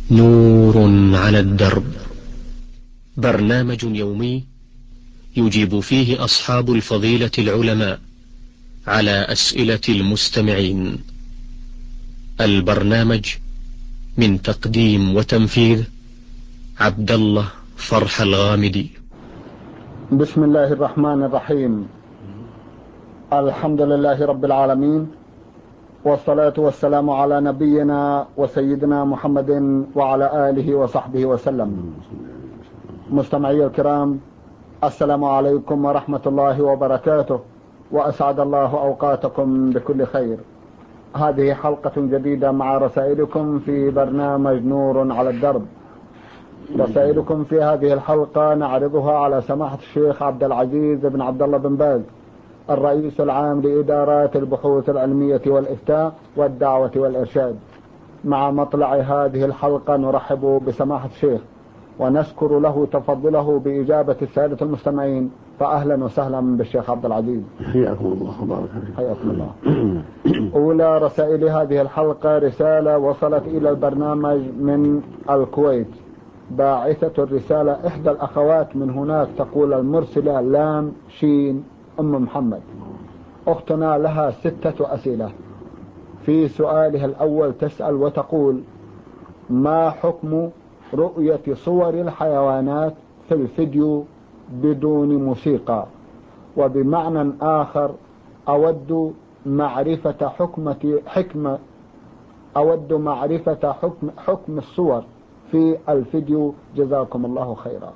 نور على الدرب، برنامج يومي يجيب فيه أصحاب الفضيلة العلماء على أسئلة المستمعين. البرنامج من تقديم وتنفيذ عبد الله فرح الغامدي. بسم الله الرحمن الرحيم. الحمد لله رب العالمين، والصلاة والسلام على نبينا وسيدنا محمد وعلى آله وصحبه وسلم. مستمعي الكرام، السلام عليكم ورحمة الله وبركاته، وأسعد الله أوقاتكم بكل خير. هذه حلقة جديدة مع رسائلكم في برنامج نور على الدرب. رسائلكم في هذه الحلقة نعرضها على سماحة الشيخ عبد العزيز بن عبد الله بن باز، الرئيس العام لإدارات البحوث العلمية والإفتاء والدعوة والإرشاد. مع مطلع هذه الحلقة نرحب بسماحة الشيخ ونشكر له تفضله بإجابة السادة المستمعين، فأهلا وسهلا بالشيخ عبد العزيز. حياكم الله وبارك فيكم. حياكم الله. أولى رسائل هذه الحلقة رسالة وصلت إلى البرنامج من الكويت. باعثة الرسالة إحدى الأخوات من هناك، تقول المرسلة لام شين أم محمد. أختنا لها 6 أسئلة. في سؤالها الأول تسأل وتقول: ما حكم رؤية صور الحيوانات في الفيديو بدون موسيقى؟ وبمعنى آخر، أود معرفة حكم الصور في الفيديو، جزاكم الله خيرا.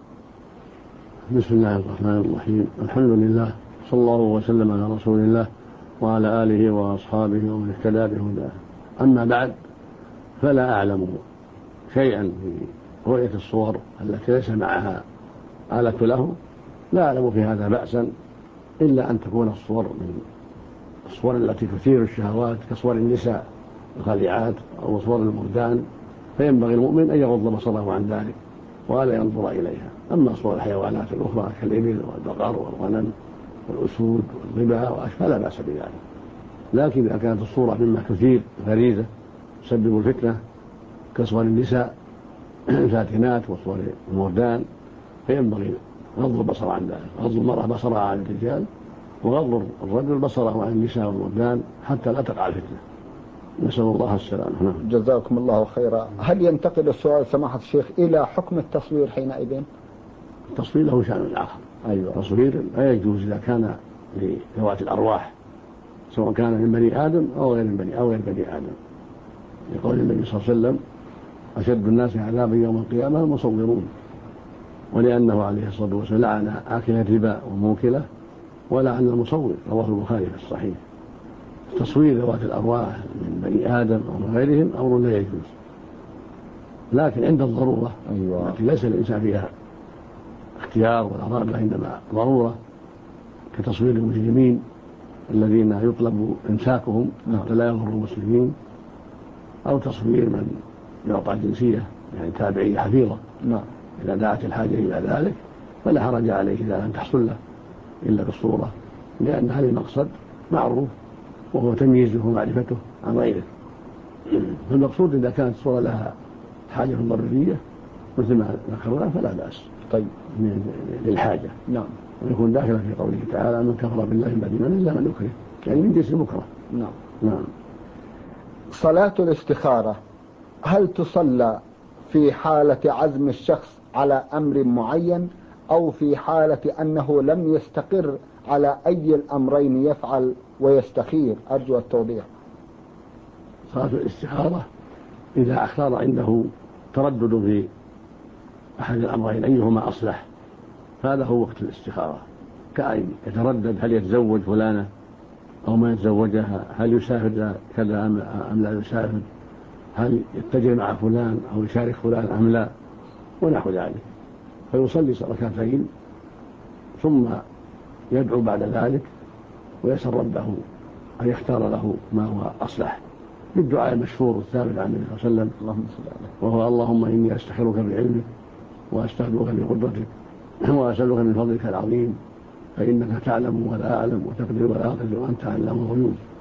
بسم الله الرحمن الرحيم. الحمد لله، صلى الله وسلم على رسول الله وعلى آله وأصحابه ومن اهتدى بهداه. أما بعد، فلا أعلم شيئا في رؤية الصور التي ليس معها آلة له، لا أعلم في هذا بأسا، إلا أن تكون الصور من الصور التي تثير الشهوات كصور النساء الخليعات أو صور المردان، فينبغي المؤمن أن يغض بصره عن ذلك ولا ينظر إليها. أما صور الحيوانات الأخرى كالإبل والبقر والغنم والأسود والظباء فلا بأس بذلك، لكن إذا كانت الصورة مما تثير غريزة تسبب الفتنة كصور النساء الفاتنات وصور المردان، فينبغي غض البصر عن ذلك، غض المرأة بصرها عن الرجال وغض الرجل بصره عن النساء والمردان حتى لا تقع الفتنة. نسأل الله السلامة. جزاكم الله خيرا. هل ينتقل السؤال سماحة الشيخ إلى حكم التصوير حينئذ؟ التصوير له شأن آخر. أيوة. التصوير لا يجوز إذا كان لذوات الأرواح، سواء كان من بني آدم أو غير بني آدم، يقول النبي صلى الله عليه وسلم: أشد الناس عذابا يوم القيامة المصورون. ولأنه عليه الصلاة والسلام لعن آكل الربا وموكله ولعن المصور، رواه البخاري في الصحيح. تصوير ذوات الأرواح من بني آدم أو من غيرهم أمر لا يجوز، لكن عند الضرورة التي ليس الإنسان فيها اختيار ولا رغبة، عندما ضرورة كتصوير المجرمين الذين يطلب إمساكهم حتى لا يضروا المسلمين، أو تصوير من يعطى الجنسية يعني تابعية حفيظة، إذا دعت الحاجة إلى ذلك فلا حرج عليه إذا لم تحصل له إلا بالصورة، لأن هذا المقصد معروف وهو تمييزه ومعرفته عن غيره. فالمقصود إذا كانت الصورة لها حاجة ضرورية مثل ما ذكرنا فلا بأس. طيب، للحاجة. نعم. ويكون داخلا في قوله تعالى: من كفر بالله من بعد إيمانه إلا من يكره، يعني من جنس المكره. نعم. صلاة الاستخارة هل تصلى في حالة عزم الشخص على أمر معين، أو في حالة أنه لم يستقر على أي الأمرين يفعل ويستخير؟ أرجو التوضيح. صلاة الاستخارة إذا اختار عنده تردد في أحد الأمرين أيهما أصلح، فهذا هو وقت الاستخارة، كأن يتردد هل يتزوج فلانة أو ما يتزوجها، هل يسافر كذا أم لا يسافر، هل يتجر مع فلان أو يشارك فلان أم لا، ونحو ذلك. فيصلي ركعتين ثم يدعو بعد ذلك ويسأل ربه أن يختار له ما هو أصلح بالدعاء المشهور الثابت عن النبي صلى الله عليه وسلم، وهو: اللهم إني أستخيرك بعلمك وأستغفرك بقدرتك وأسألك من فضلك العظيم، فإنك تعلم ولا أعلم وتقدر ولا أقدر وأنت علام الغيوب.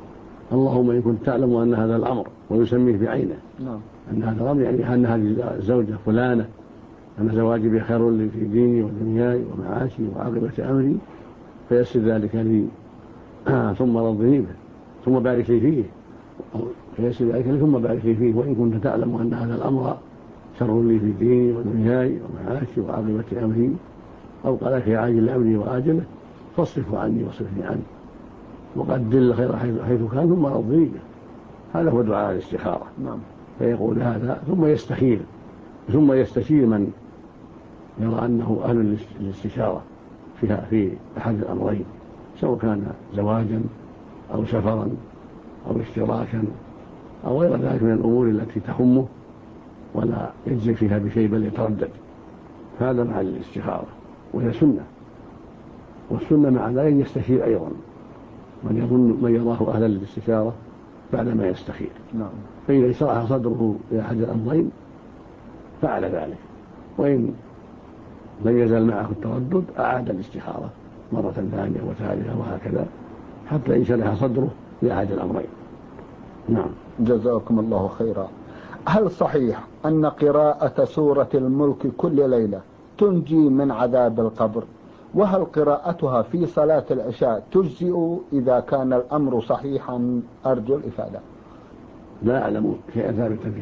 اللهم إن كنت تعلم أن هذا الأمر، ويسميه بعينه أن هذا الأمر يعني أن هذه الزوجة فلانة أن زواجي بها خير لي في ديني ودنياي ومعاشي وعاقبة أمري، فيسر ذلك لي ثم رضني به ثم بارك لي فيه، فيسر ذلك لي ثم بارك لي فيه. وإن كنت تعلم أن هذا الأمر شر لي في ديني ودنياي ومعاشي وعاقبة أمري، أو قال في عاجل أمري وآجله، فاصرفه عني واصرفني عنه، وقدر الخير حيث كان ثم رضني به. هذا هو دعاء الاستخارة. فيقول هذا ثم يستشير من يرى أنه أهل للاستشارة في أحد الأمرين، سواء كان زواجا أو سفرا أو اشتراكا أو غير ذلك من الأمور التي تهمه ولا يجزي فيها بشيء بل يتردد. هذا مع الاستخارة، وهي سنة، والسنة مع ذلك يستشير أيضا من يراه أهلا للاستشارة بعدما يستخير. فإذا شرح صدره لأحد الأمرين فعل ذلك، وإن لم يزل معه التردد أعاد الاستخارة مرة ثانية وثالثة وهكذا حتى ينشرح صدره لأحد الأمرين. نعم. جزاكم الله خيرا. هل صحيح أن قراءة سورة الملك كل ليلة تنجي من عذاب القبر؟ وهل قراءتها في صلاة العشاء تجزئ إذا كان الأمر صحيحا؟ أرجو الإفادة. لا أعلم شيئا ثابتا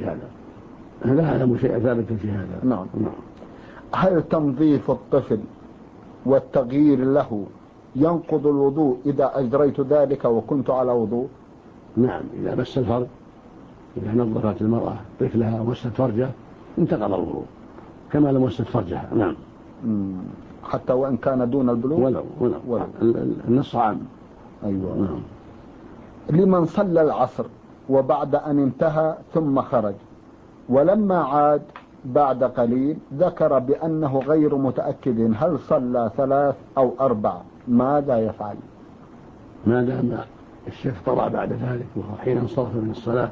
في هذا. نعم. هل تنظيف الطفل والتغيير له ينقض الوضوء إذا أجريت ذلك وكنت على وضوء؟ نعم، إذا مس الفرج، إذا نظفت المرأة طفلها ومست فرجه انتقض الوضوء كما لو مست فرجها. نعم. حتى وإن كان دون البلوغ ولو. النص عام. أيوة. نعم. لمن صلى العصر وبعد أن انتهى ثم خرج ولما عاد بعد قليل ذكر بأنه غير متأكد هل صلى 3 أو 4، ماذا يفعل؟ ما دام الشك طرأ بعد ذلك وحين انصرف من الصلاة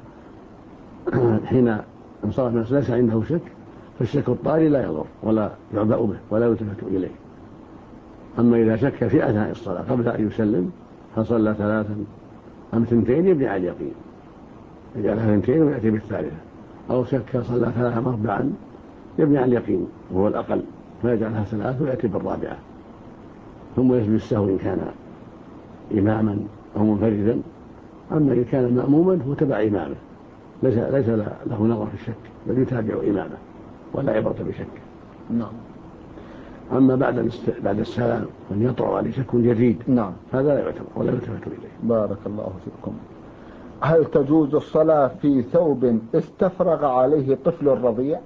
ليس عنده شك، فالشك الطاري لا يضر ولا يعبأ به ولا يلتفت إليه. أما إذا شك في أثناء الصلاة قبل أن يسلم هل صلى 3 أم 2، يبني على اليقين، يجعلها 2 ويأتي بالثالثة، أو شك صلى 3 أم 4 يبني على اليقين وهو الأقل فيجعلها 3 ويأتي بالرابعة، ثم يسجد السهو إن كان إماما أو منفردا. أما إن كان مأموما هو تبع إمامه، ليس له نظر في الشك بل يتابع إمامه ولا عبرة بشك. نعم. أما بعد السلام من يطرأ عليه شك جديد، نعم، هذا لا يعتبر ولا يلتفت إليه. بارك الله فيكم. هل تجوز الصلاة في ثوب استفرغ عليه طفل رضيع؟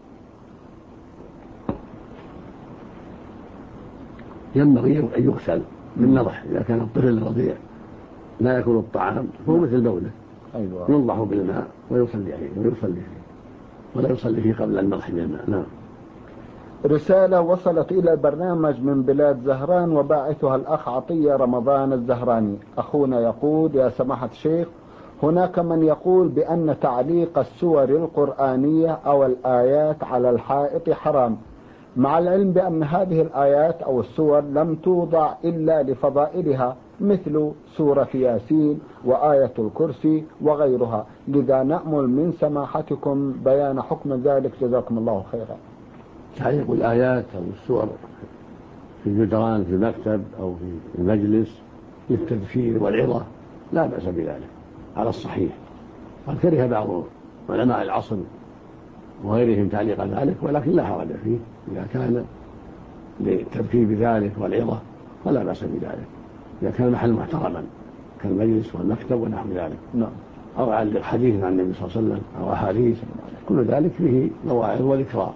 ينبغي أن يغسل بالنضح إذا كان الطفل الرضيع لا يأكل الطعام فهو مثل بوله. أيوة. ينضح بالماء ويصلي فيه ولا يصلي فيه قبل النضح بالماء. نعم. رسالة وصلت إلى البرنامج من بلاد زهران وباعثها الأخ عطية رمضان الزهراني. أخونا يقول: يا سماحة الشيخ، هناك من يقول بأن تعليق السور القرآنية أو الآيات على الحائط حرام، مع العلم بأن هذه الآيات أو السور لم توضع إلا لفضائلها مثل سورة ياسين وآية الكرسي وغيرها، لذا نأمل من سماحتكم بيان حكم ذلك، جزاكم الله خيرا. تعليق الآيات أو السور في الجدران في المكتب أو في المجلس للتذكير والعظة لا بأس بذلك على الصحيح. قد كره بعض علماء العصر وغيرهم تعليق ذلك، ولكن لا حرج فيه إذا كان للتذكير بذلك والعظة فلا بأس بذلك، إذا كان المحل محترما كالمجلس والمكتب ونحو ذلك. نعم. أو على حديث عن النبي صلى الله عليه وسلم أو أحاديث، كل ذلك فيه مواعظ وذكرى.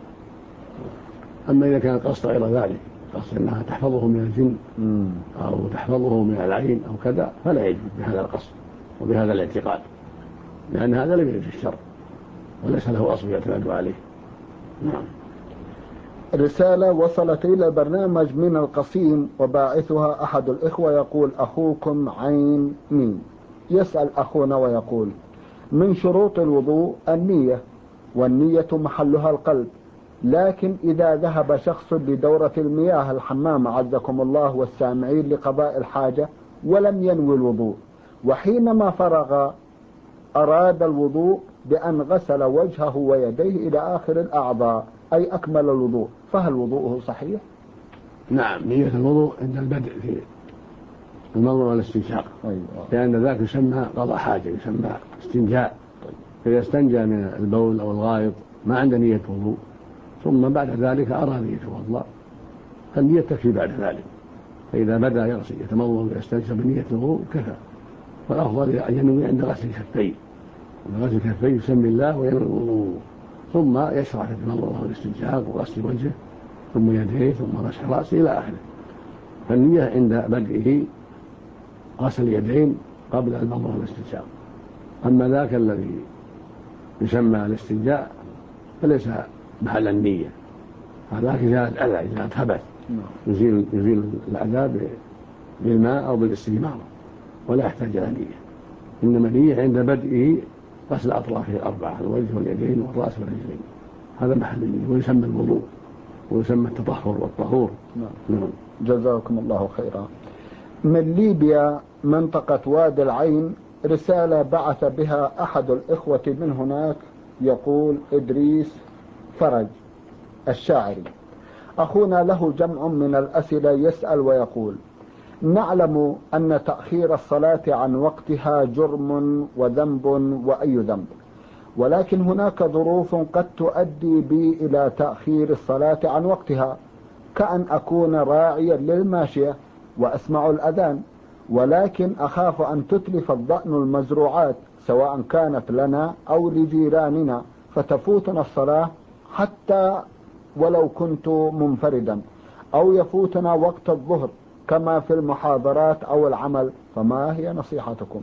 أما إذا كان قصد غير ذلك، قصد أنها تحفظه من الجن أو تحفظه من العين أو كذا، فلا يجب بهذا القصد وبهذا الاعتقاد، لأن هذا لم يرد في الشرع وليس له أصل يعتمد عليه. نعم. رسالة وصلت إلى البرنامج من القصيم وباعثها أحد الإخوة يقول: أخوكم عين مين. يسأل أخونا ويقول: من شروط الوضوء النية، والنية محلها القلب، لكن إذا ذهب شخص لدورة المياه الحمام عزكم الله والسامعين لقضاء الحاجة ولم ينوي الوضوء، وحينما فرغ أراد الوضوء بأن غسل وجهه ويديه إلى آخر الأعضاء أي أكمل الوضوء، فهل وضوءه صحيح؟ نعم، نية الوضوء عند البدء في المضمضة والاستنشاق، لأن ذاك يسمى قضاء حاجة، يسمى استنجاء. فإذا استنجى من البول أو الغائط ما عنده نية وضوء ثم بعد ذلك أراد أن يتوضأ فالنية تكفي بعد ذلك. فإذا بدأ يغسل يتمضمض ويستنشق بنية الوضوء كفى. والأفضل أن ينوي عند غسل الكفين، عند غسل الكفين يسمي الله وينوي الوضوء، ثم يشرع في المضمضة والاستنشاق وغسل وجهه ثم يديه ثم مسح رأسه إلى آخره. فالنية عند بدئه غسل اليدين قبل المضمضة والاستنشاق. أما ذاك الذي يسمى الاستنجاء فليس محل النية، هذاك إزالة الأذى، إزالة خبث، يزيل الأذى بالماء أو بالاستجمار ولا يحتاج إلى نية. إنما نية عند بدئه غسل أطرافه الأربعة، الوجه واليدين والرأس والرجلين، هذا محل النية ويسمى الوضوء ويسمى التطهر والطهور. نعم. جزاكم الله خيرا. من ليبيا منطقة وادي العين رسالة بعث بها أحد الإخوة من هناك يقول إدريس فرج الشاعري: أخونا له جمع من الأسئلة يسأل ويقول: نعلم أن تأخير الصلاة عن وقتها جرم وذنب وأي ذنب، ولكن هناك ظروف قد تؤدي بي إلى تأخير الصلاة عن وقتها، كأن أكون راعيا للماشية وأسمع الأذان، ولكن أخاف أن تتلف الضأن المزروعات سواء كانت لنا أو لجيراننا فتفوتنا الصلاة حتى ولو كنت منفردا، أو يفوتنا وقت الظهر كما في المحاضرات أو العمل، فما هي نصيحتكم؟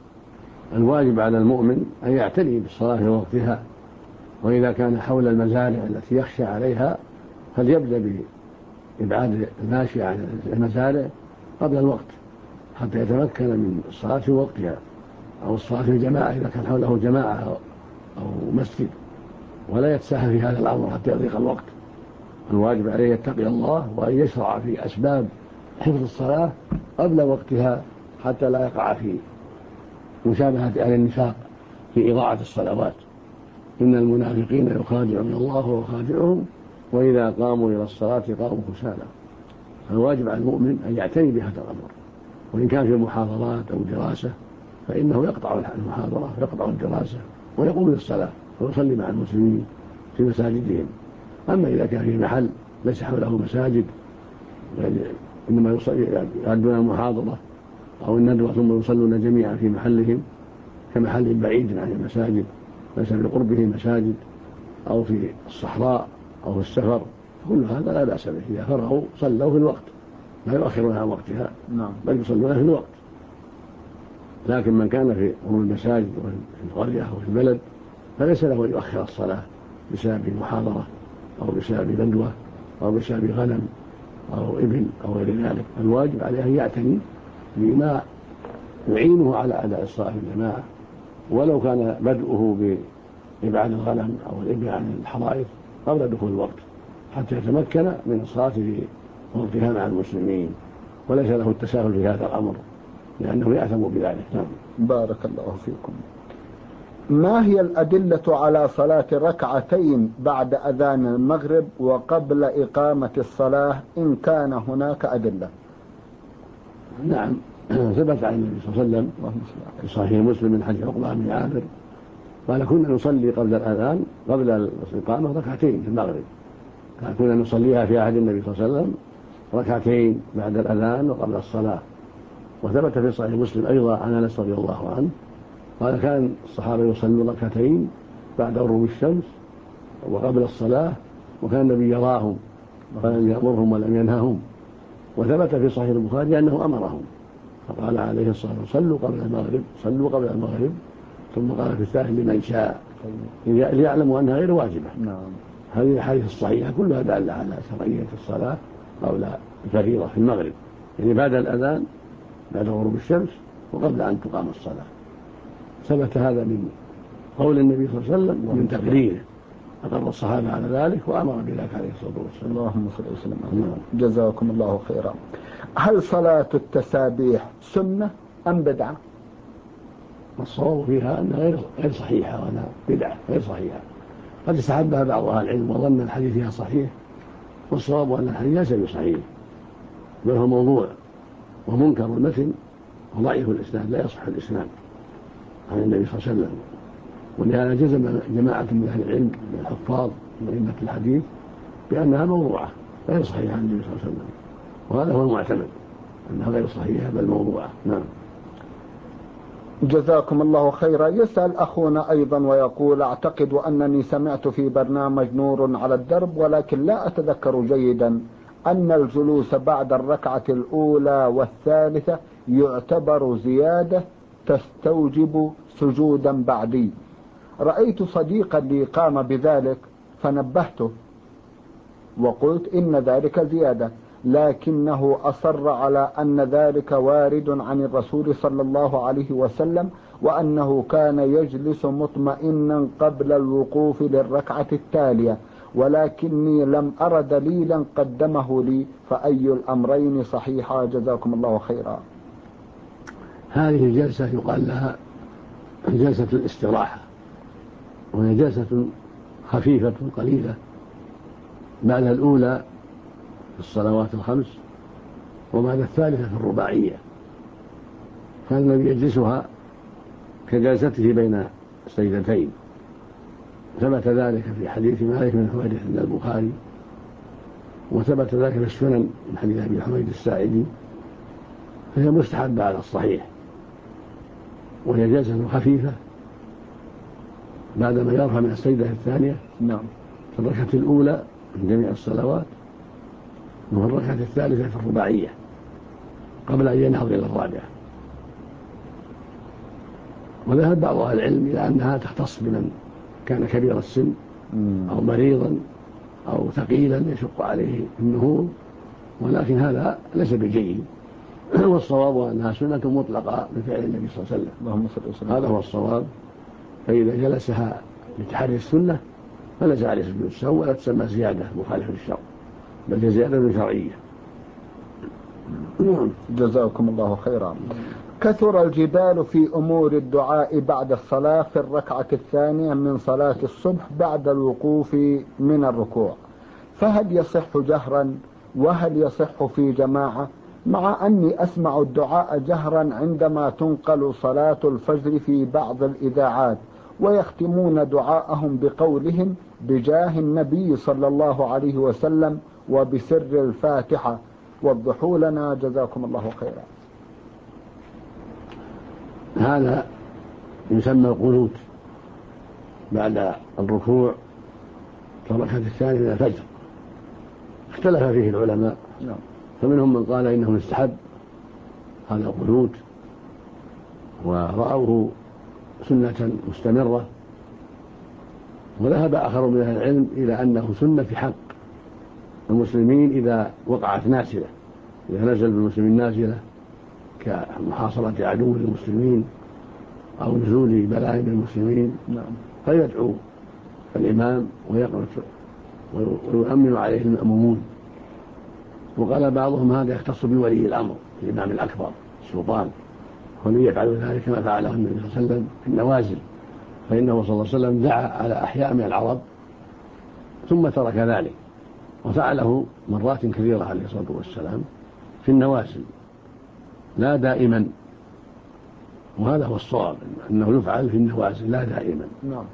الواجب على المؤمن أن يعتني بالصلاة في وقتها، وإذا كان حول المزارع التي يخشى عليها فليبدأ بإبعاد الماشي عن المزارع قبل الوقت حتى يتمكن من الصلاة في وقتها، أو الصلاة في الجماعة إذا كان حوله جماعة أو مسجد، ولا يتساهل في هذا الأمر حتى يضيق الوقت. الواجب عليه يتقي الله وأن يشرع في أسباب حفظ الصلاة قبل وقتها حتى لا يقع في مشابهة أهل النفاق في إضاعة الصلوات. إن المنافقين يخادعون الله وهو خادعهم وإذا قاموا إلى الصلاة قاموا كسالى. الواجب على المؤمن أن يعتني بهذا الأمر، وإن كان في محاضرات أو دراسة فإنه يقطع المحاضرة ويقطع الدراسة ويقوم للصلاة ويصلي مع المسلمين في مساجدهم. أما إذا كان في محل ليس حوله مساجد إنما يؤدون المحاضرة أو الندوة ثم يصلون جميعا في محلهم كمحل بعيد عن المساجد ليس بقربه مساجد، أو في الصحراء أو في السفر، كل هذا لا بأس به. إذا فرغوا صلوا في الوقت لا يؤخرون عن وقتها، بل يصلون في الوقت. لكن من كان في المساجد وفي القرية أو في البلد فليس له أن يؤخر الصلاة بسبب محاضرة أو بسبب ندوة أو بسبب غنم أو إبل أو غير ذلك. الواجب عليه أن يعتني بما يعينه على أداء الصلاة في الجماعة، ولو كان بدءه بإبعاد الغنم أو الإبل عن الحرائق قبل دخول الوقت حتى يتمكن من الصلاة في وقتها مع المسلمين، وليس له التساهل في هذا الأمر لأنه يأثم بذلك. بارك الله فيكم. ما هي الأدلة على صلاة ركعتين بعد أذان المغرب وقبل إقامة الصلاة إن كان هناك أدلة؟ نعم، ثبت عن النبي صلى الله عليه وسلم في صحيح مسلم من حديث عقبة بن عامر قال: كنا نصلي قبل الأذان قبل الإقامة ركعتين في المغرب، كنا نصليها في عهد النبي صلى الله عليه وسلم ركعتين بعد الأذان وقبل الصلاة. وثبت في صحيح مسلم أيضا عن أنس رضي الله عنه قال: كان الصحابة يصلون ركعتين بعد غروب الشمس وقبل الصلاة، وكان النبي يراهم فلم يأمرهم ولم ينههم. وثبت في صحيح البخاري أنه أمرهم فقال عليه الصلاة والسلام: صلوا قبل المغرب ثم قال في الثالث لمن شاء، ليعلموا أنها غير واجبة. هذه الحديث الصحيحة كلها دالة على شرعية الصلاة قبل الفريضة في المغرب، يعني بعد الأذان بعد غروب الشمس وقبل أن تقام الصلاة. ثبت هذا من قول النبي صلى الله عليه وسلم ومن تقريره، أقر الصحابة على ذلك وأمر بذلك عليه الصلاة والسلام. اللهم صل وسلم. جزاكم الله خيرا. هل صلاة التسابيح سنة أم بدعة؟ والصواب فيها أنها غير صحيحة، وأنها بدعة غير صحيحة. قد استحبها بعض أهل العلم وظن الحديث فيها صحيح، والصواب أن الحديث ليس بصحيح، بل هو موضوع ومنكر المتن وضعيف الإسناد، لا يصح الإسناد عن النبي صلى الله عليه وسلم. ولهذا جزم جماعة من أهل العلم من الحفاظ من أئمة الحديث بأنها موضوعة غير صحيحة عن النبي صلى الله عليه وسلم، وهذا هو المعتمد أنها غير صحيحة بل موضوعة. نعم. جزاكم الله خيرا. يسأل أخونا أيضا ويقول: أعتقد أنني سمعت في برنامج نور على الدرب ولكن لا أتذكر جيدا أن الجلوس بعد الركعة الأولى والثالثة يعتبر زيادة تستوجب سجودا بعدي. رأيت صديقا لي قام بذلك فنبهته وقلت إن ذلك زيادة، لكنه أصر على أن ذلك وارد عن الرسول صلى الله عليه وسلم، وأنه كان يجلس مطمئنا قبل الوقوف للركعة التالية، ولكني لم أر دليلا قدمه لي، فأي الأمرين صحيحة؟ جزاكم الله خيرا. هذه الجلسة يقال لها جلسة الاستراحة، وهي جلسة خفيفة قليلة بعد الأولى في الصلوات الخمس وبعد الثالثة في الرباعية. كان النبي يجلسها كجلسته بين السجدتين، ثبت ذلك في حديث مالك بن حويرث عند البخاري، وثبت ذلك في السنن من حديث أبي حميد الساعدي، فهي مستحبة على الصحيح، وهي جلسة خفيفة بعدما يرفع من السجدة الثانية في الركعة الأولى من جميع الصلوات، وفي الركعة الثالثة في الرباعية قبل أن ينهض إلى الرابعة. وذهب بعض أهل العلم إلى أنها تختص بمن كان كبير السن أو مريضا أو ثقيلا يشق عليه النهوض، ولكن هذا ليس بجيد، والصواب أنها سنة مطلقة بفعل النبي صلى الله عليه وسلم. هذا هو الصواب. فإذا جلسها لتحري السنة فليس عليه سجود السهو، ولا تسمى زيادة مخالفة للشرع، بل زيادة شرعية. جزاكم الله خيرا. كثر الجدال في أمور الدعاء بعد الصلاة في الركعة الثانية من صلاة الصبح بعد الوقوف من الركوع، فهل يصح جهرا وهل يصح في جماعة؟ مع أني أسمع الدعاء جهرا عندما تنقل صلاة الفجر في بعض الإذاعات، ويختمون دعاءهم بقولهم بجاه النبي صلى الله عليه وسلم وبسر الفاتحة. وضحوا لنا جزاكم الله خيرا. هذا يسمى القنوت بعد الركوع في الركعة الثانية من الفجر، اختلف فيه العلماء، فمنهم من قال إنه يستحب هذا القنوت ورأوه سنة مستمرة، وذهب آخر من أهل العلم إلى أنه سنة في حق المسلمين إذا وقعت نازلة، إذا نزل بالمسلمين نازلة كمحاصرة عدو للمسلمين أو نزول بلاء بالمسلمين، فيدعو الإمام ويقنط ويؤمن عليه المأمومون. وقال بعضهم هذا يختص بولي الأمر الإمام الأكبر السلطان، ومن يفعل ذلك كما فعله النبي صلى الله عليه وسلم في النوازل، فإنه صلى الله عليه وسلم دعا على أحياء من العرب ثم ترك ذلك، وفعله مرات كثيرة عليه الصلاة والسلام في النوازل لا دائما، وهذا هو الصواب أنه يفعل في النوازل لا دائما،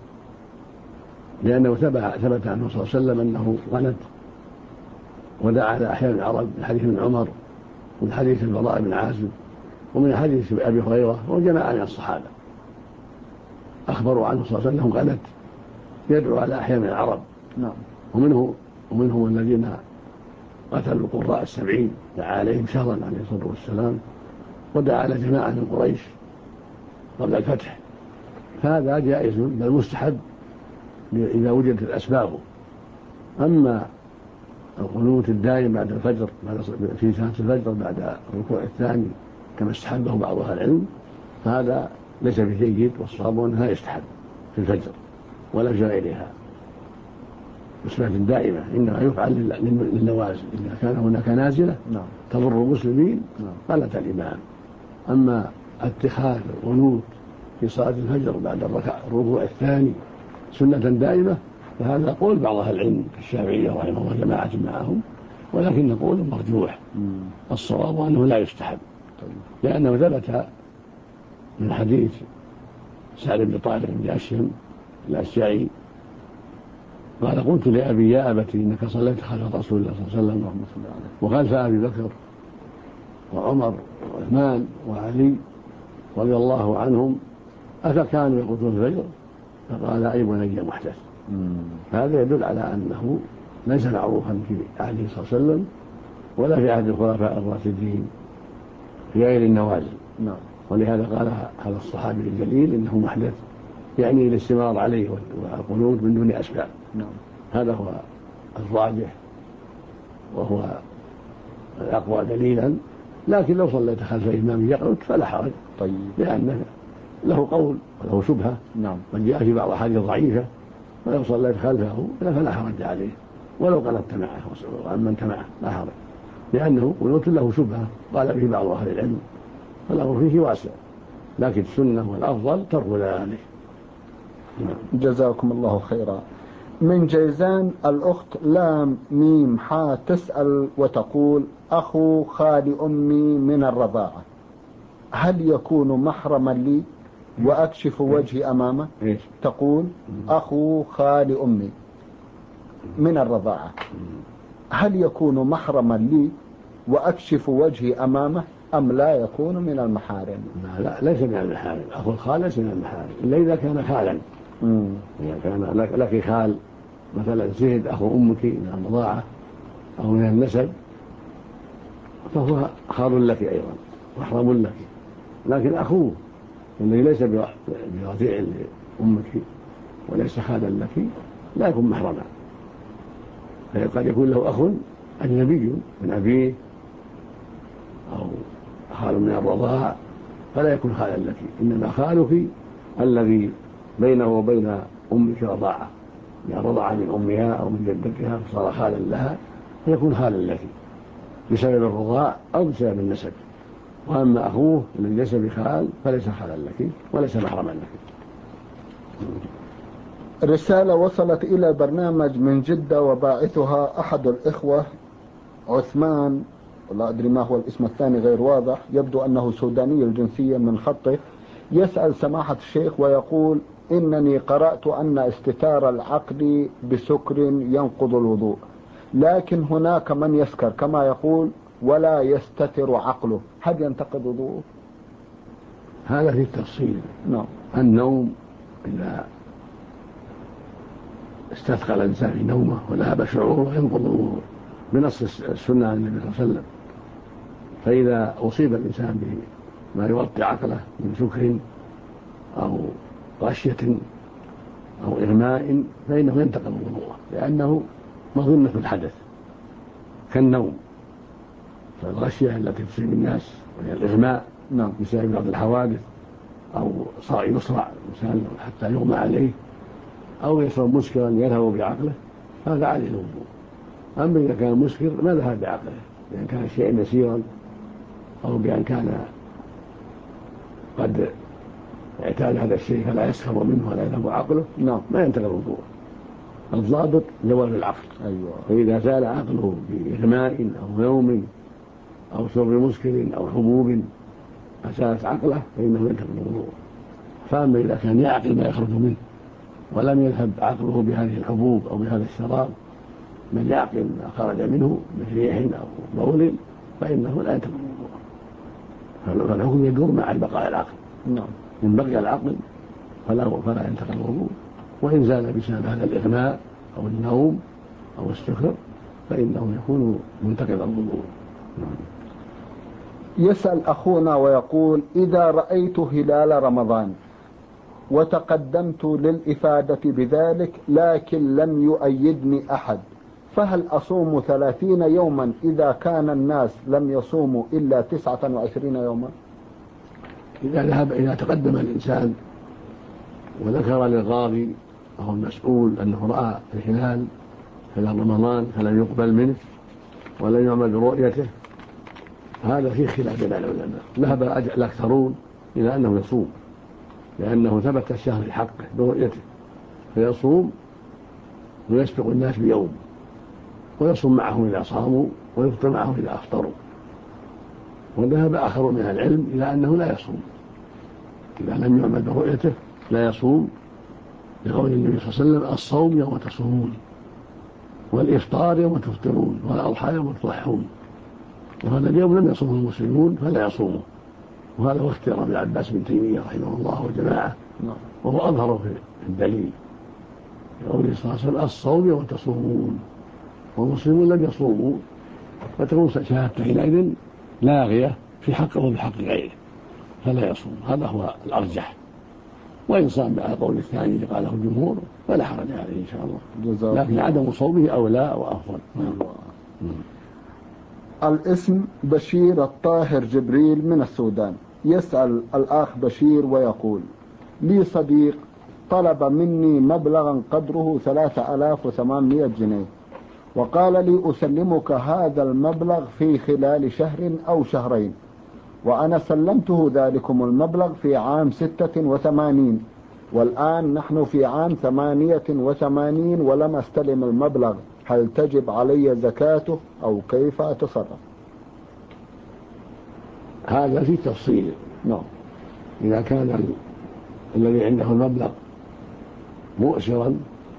لأنه ثبت عنه صلى الله عليه وسلم أنه قنت ودعا على أحياء العرب من حديث ابن عمر ومن حديث البراء بن عازب ومن حديث أبي هريرة وجماعة من الصحابة أخبروا عنه صلى الله عليه وسلم قنت يدعو على أحياء من العرب، ومنهم الذين قتلوا القراء 70 دعا عليهم شهرا عليه الصلاة والسلام، ودعا على جماعة من قريش قبل الفتح. هذا جائز بل مستحب إذا وجدت الأسباب. أما القنوت الدائم بعد الفجر في ساعة الفجر بعد الركوع الثاني كما استحبه بعض أهل العلم فهذا ليس بجيد، والصواب أنها يستحب في الفجر ولا في غيرها بصفة دائمة، إنما يفعل للنوازل إذا كان هناك نازلة تضر المسلمين قالت الإمام. أما اتخاذ القنوت في صلاة الفجر بعد الركوع الثاني سنة دائمة، فهذا قول بعض أهل العلم كالشافعية رحمه الله جماعة معهم، ولكن قول مرجوح. الصواب أنه لا يستحب، لأنه ثبت من حديث سعد بن طارق بن أشهم الأشجعي قال: قلت لأبي: يا أبتي إنك صليت خلف رسول الله صلى الله عليه وسلم وخلف أبي بكر وعمر وعثمان وعلي رضي الله عنهم، أفكانوا يقولون الفجر؟ فقال: أي بني محدث. هذا يدل على أنه ليس معروفا في عهده صلى الله عليه وسلم ولا في عهد الخلفاء الراشدين في غير النوازل. ولهذا قال هذا الصحابي الجليل إنه محدث، يعني الاستمرار عليه والقنوت من دون أسباب. هذا هو الراجح وهو الأقوى دليلا. لكن لو صليت خلف إمام يقنت فلا حرج، لأنه له قول وله شبهة قد جاء في بعض الأحاديث ضعيفة، فلو صليت خلفه فلا حرج عليه ولو قنت معه وأمنت معه لا حرج، لأنه قنوت له شبهة قال به بعض أهل العلم، فالأمر فيه واسع، لكن السنة والأفضل ترك ذلك. جزاكم الله خيرا. من جيزان الأخت لام ميم حا تسأل وتقول: أخو خال أمي من الرضاعة، هل يكون محرما لي وأكشف وجهي أمامه؟ تقول: أخو خال أمي من الرضاعة، هل يكون محرما لي وأكشف وجهي أمامه أم لا يكون من المحارم؟ لا ليس من المحارم، أخو الخال ليس من المحارم إلا إذا كان خالا. إذا كان لك خال مثلا زيد أخو أمك من الرضاعة أو من النسب فهو خال لك أيضا محرم لك، لكن أخوه الذي ليس برضيع لأمك وليس خالا لك لا يكون محرما، قد يكون له أخ أجنبي من أبيه أو خال من الرضاع فلا يكون خالا لك، إنما خالك الذي بينه وبين أمك رضاعة، يعني رضع من أمها أو من جدتها فصار خالا لها فيكون خالا لك بسبب الرضاع أو بسبب النسب. وأما أخوه الذي ليس بخال فليس خالا لك وليس محرما لك. رسالة وصلت إلى برنامج من جدة وباعثها أحد الإخوة عثمان، ولا أدري ما هو الاسم الثاني غير واضح، يبدو أنه سوداني الجنسية من خطه، يسأل سماحة الشيخ ويقول: إنني قرأت أن استتار العقل بسكر ينقض الوضوء، لكن هناك من يسكر كما يقول ولا يستتر عقله، هل ينتقض وضوءه؟ هذا في التفصيل. النوم إذا استثقل الإنسان في نومه وذهب شعوره ينقض الوضوء بنص السنة عن النبي صلى الله عليه وسلم. فإذا أصيب الإنسان بما يغطي عقله من سكر أو غشية أو إغماء فإنه ينتقض وضوءه، لأنه مظنة الحدث كالنوم. فالغشية التي تصيب الناس وهي الإغماء بسبب بعض الحوادث أو يصرع الإنسان حتى يغمى عليه أو يشرب مسكرا يذهب بعقله هذا عليه الوضوء. أما إذا كان مسكر ما ذهب بعقله، بأن كان شيئا يسيرا أو بأن كان قد اعتاد هذا الشيء فلا يسخر منه ولا يذهب عقله ما ينتقض الوضوء. الضابط زوال العقل. فإذا زال عقله بإغماء أو نوم أو شرب مسكر أو حبوب أزالت عقله فإنه ينتقض الوضوء. فأما إذا كان يعقل ما يخرج منه ولم يذهب عقله بهذه الحبوب أو بهذا الشراب من يعقل ما خرج منه من ريح أو بول فإنه لا ينتقض الوضوء. فالحكم يدور مع بقاء العقل. إن بقي العقل فلا ينتقض الوضوء، وإن زال بسبب هذا الإغماء أو النوم أو السكر فإنه يكون منتقض الوضوء. يسأل أخونا ويقول: إذا رأيت هلال رمضان وتقدمت للإفادة بذلك لكن لم يؤيدني أحد، فهل أصوم 30 يوما إذا كان الناس لم يصوموا إلا 29 يوما؟ إذا تقدم الإنسان وذكر للغاضي أو المسؤول أنه رأى الهلال رمضان فلم يقبل منه ولم يعمل برؤيته هذا فيه خلاف بين العلماء. ذهب الأكثرون إلى أنه يصوم لأنه ثبت الشهر في حقه برؤيته، فيصوم ويسبق الناس بيوم، ويصوم معهم إذا صاموا ويفطر معهم إذا أفطروا. وذهب آخر من العلم إلى أنه لا يصوم إذا لم يعمل برؤيته، لا يصوم، لقول النبي صلى الله عليه وسلم: الصوم يوم تصومون، والإفطار يوم تفطرون، والأضحى يوم تضحون. وهذا اليوم لم يصومه المسلمون فلا يصومه، وهذا هو اختيار ابن عباس بن تيمية رحمه الله وجماعة، وهو أظهر في الدليل، لقوله صلى الله عليه وسلم: الصوم يوم تصومون، والمسلمون لم يصوموا، فتكون شهادته حينئذ لاغية في حقه وفي حق غيره، فلا يصوم. هذا هو الأرجح. وإن صام على قول الثاني اللي قاله الجمهور فلا حرج عليه إن شاء الله، لكن عدم صومه أولى وأفضل. الاسم بشير الطاهر جبريل من السودان. يسأل الأخ بشير ويقول: لي صديق طلب مني مبلغا قدره 3800 جنيه، وقال لي: أسلمك هذا المبلغ في خلال شهر أو شهرين، وأنا سلمته ذلكم المبلغ في عام 86، والآن نحن في عام 88 ولم أستلم المبلغ، هل تجب علي زكاته أو كيف أتصرف؟ هذا في تفصيل. إذا كان الذي عنده المبلغ مؤسرا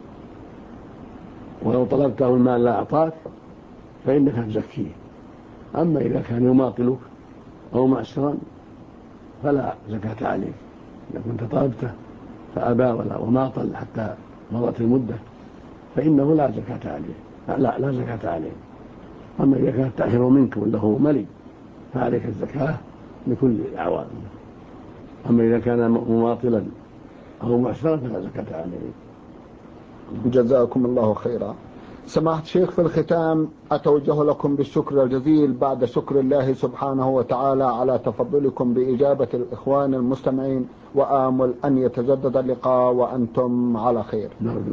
ولو طلبته المال لا أعطاك فإنك تزكيه. أما إذا كان يماطلك أو معسرا فلا زكاة عليه. إذا كنت طلبته فأبى وماطل حتى مضت المدة فإنه لا زكاة عليه، لا زكاة عليه. أما إذا كان التأخير منك وله ملي فعليك الزكاة لكل الأعوام. أما إذا كان مماطلا أو معسرا فلا زكاة عليه. جزاكم الله خيرا. سماحة الشيخ، في الختام أتوجه لكم بالشكر الجزيل بعد شكر الله سبحانه وتعالى على تفضلكم بإجابة الإخوان المستمعين، وآمل أن يتجدد اللقاء وأنتم على خير.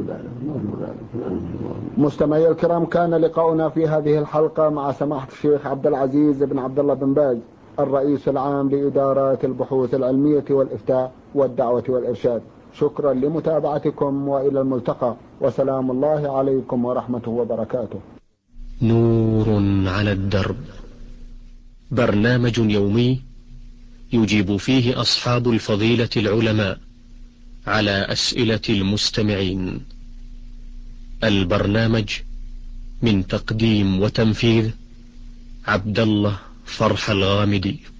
مستمعي الكرام، كان لقاؤنا في هذه الحلقة مع سماحة الشيخ عبد العزيز بن عبد الله بن باز، الرئيس العام لإدارات البحوث العلمية والإفتاء والدعوة والإرشاد. شكرا لمتابعتكم، وإلى الملتقى، وسلام الله عليكم ورحمته وبركاته. نور على الدرب، برنامج يومي يجيب فيه أصحاب الفضيلة العلماء على أسئلة المستمعين. البرنامج من تقديم وتنفيذ عبد الله فرح الغامدي.